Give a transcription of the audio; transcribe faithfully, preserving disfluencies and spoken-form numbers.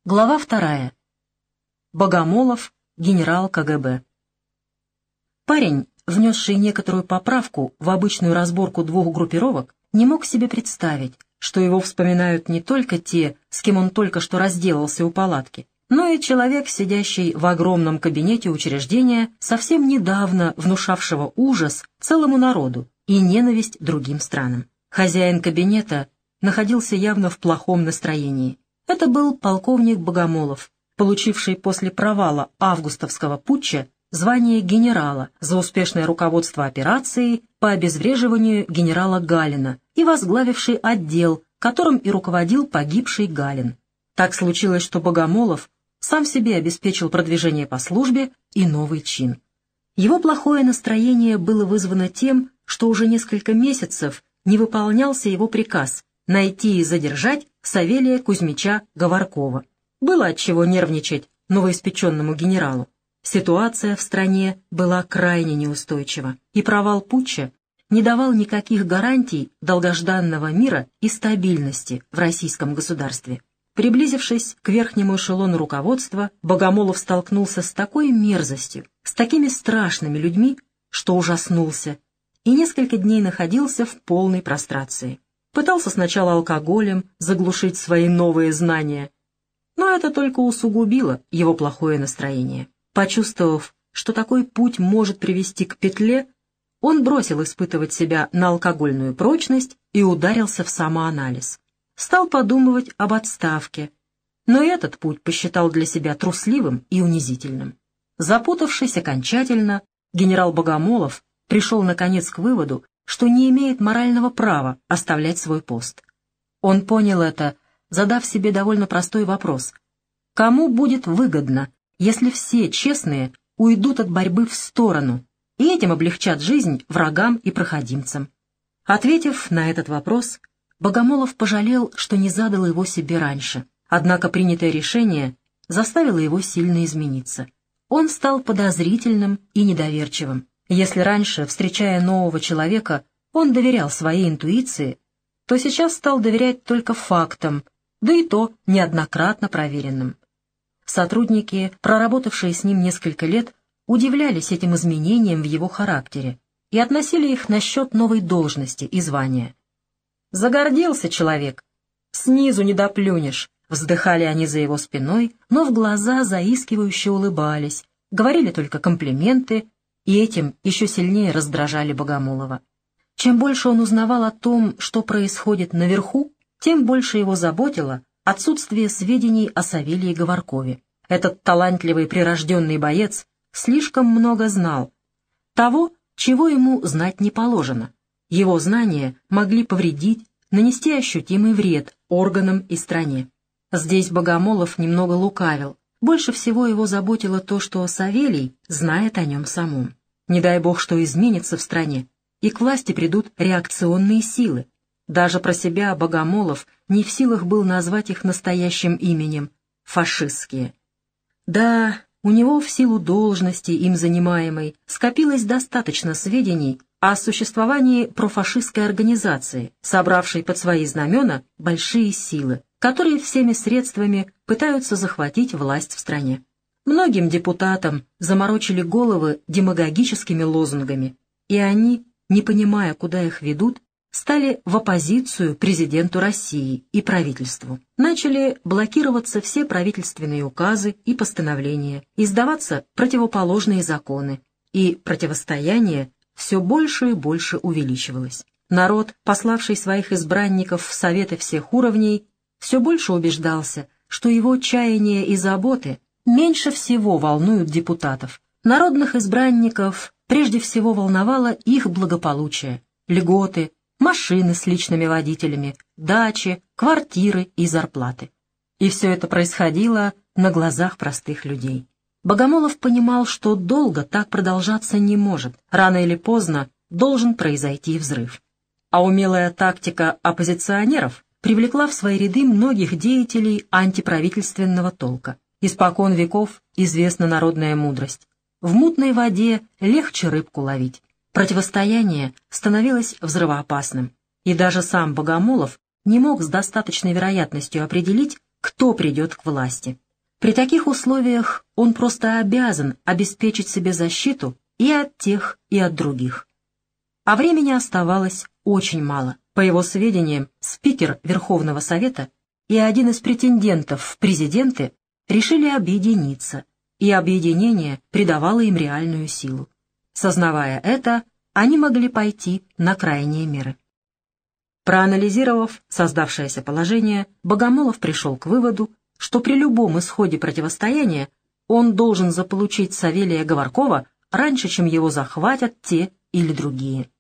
Глава вторая. Богомолов, генерал ка гэ бэ. Парень, внесший некоторую поправку в обычную разборку двух группировок, не мог себе представить, что его вспоминают не только те, с кем он только что разделался у палатки, но и человек, сидящий в огромном кабинете учреждения, совсем недавно внушавшего ужас целому народу и ненависть другим странам. Хозяин кабинета находился явно в плохом настроении. Это был полковник Богомолов, получивший после провала августовского путча звание генерала за успешное руководство операцией по обезвреживанию генерала Галина и возглавивший отдел, которым и руководил погибший Галин. Так случилось, что Богомолов сам себе обеспечил продвижение по службе и новый чин. Его плохое настроение было вызвано тем, что уже несколько месяцев не выполнялся его приказ найти и задержать Савелия Кузьмича Говоркова. Было отчего нервничать новоиспеченному генералу. Ситуация в стране была крайне неустойчива, и провал путча не давал никаких гарантий долгожданного мира и стабильности в российском государстве. Приблизившись к верхнему эшелону руководства, Богомолов столкнулся с такой мерзостью, с такими страшными людьми, что ужаснулся, и несколько дней находился в полной прострации. Пытался сначала алкоголем заглушить свои новые знания, но это только усугубило его плохое настроение. Почувствовав, что такой путь может привести к петле, он бросил испытывать себя на алкогольную прочность и ударился в самоанализ. Стал подумывать об отставке, но этот путь посчитал для себя трусливым и унизительным. Запутавшись окончательно, генерал Богомолов пришел наконец к выводу, что не имеет морального права оставлять свой пост. Он понял это, задав себе довольно простой вопрос: кому будет выгодно, если все честные уйдут от борьбы в сторону и этим облегчат жизнь врагам и проходимцам? Ответив на этот вопрос, Богомолов пожалел, что не задал его себе раньше, однако принятое решение заставило его сильно измениться. Он стал подозрительным и недоверчивым. Если раньше, встречая нового человека, он доверял своей интуиции, то сейчас стал доверять только фактам, да и то неоднократно проверенным. Сотрудники, проработавшие с ним несколько лет, удивлялись этим изменениям в его характере и относили их на счет новой должности и звания. «Загордился человек, снизу не доплюнешь», — вздыхали они за его спиной, но в глаза заискивающе улыбались, говорили только комплименты, и этим еще сильнее раздражали Богомолова. Чем больше он узнавал о том, что происходит наверху, тем больше его заботило отсутствие сведений о Савелии Говоркове. Этот талантливый прирожденный боец слишком много знал того, чего ему знать не положено. Его знания могли повредить, нанести ощутимый вред органам и стране. Здесь Богомолов немного лукавил. Больше всего его заботило то, что Савелий знает о нем самом. Не дай бог, что изменится в стране, и к власти придут реакционные силы. Даже про себя Богомолов не в силах был назвать их настоящим именем — фашистские. Да, у него в силу должности, им занимаемой, скопилось достаточно сведений о существовании профашистской организации, собравшей под свои знамена большие силы, которые всеми средствами пытаются захватить власть в стране. Многим депутатам заморочили головы демагогическими лозунгами, и они, не понимая, куда их ведут, стали в оппозицию президенту России и правительству. Начали блокироваться все правительственные указы и постановления, издаваться противоположные законы, и противостояние все больше и больше увеличивалось. Народ, пославший своих избранников в советы всех уровней, все больше убеждался, что его чаяния и заботы меньше всего волнуют депутатов. Народных избранников прежде всего волновало их благополучие, льготы, машины с личными водителями, дачи, квартиры и зарплаты. И все это происходило на глазах простых людей. Богомолов понимал, что долго так продолжаться не может, рано или поздно должен произойти взрыв. А умелая тактика оппозиционеров привлекла в свои ряды многих деятелей антиправительственного толка. Испокон веков известна народная мудрость: в мутной воде легче рыбку ловить. Противостояние становилось взрывоопасным, и даже сам Богомолов не мог с достаточной вероятностью определить, кто придет к власти. При таких условиях он просто обязан обеспечить себе защиту и от тех, и от других. А времени оставалось очень мало. По его сведениям, спикер Верховного Совета и один из претендентов в президенты решили объединиться, и объединение придавало им реальную силу. Сознавая это, они могли пойти на крайние меры. Проанализировав создавшееся положение, Богомолов пришел к выводу, что при любом исходе противостояния он должен заполучить Савелия Говоркова раньше, чем его захватят те или другие.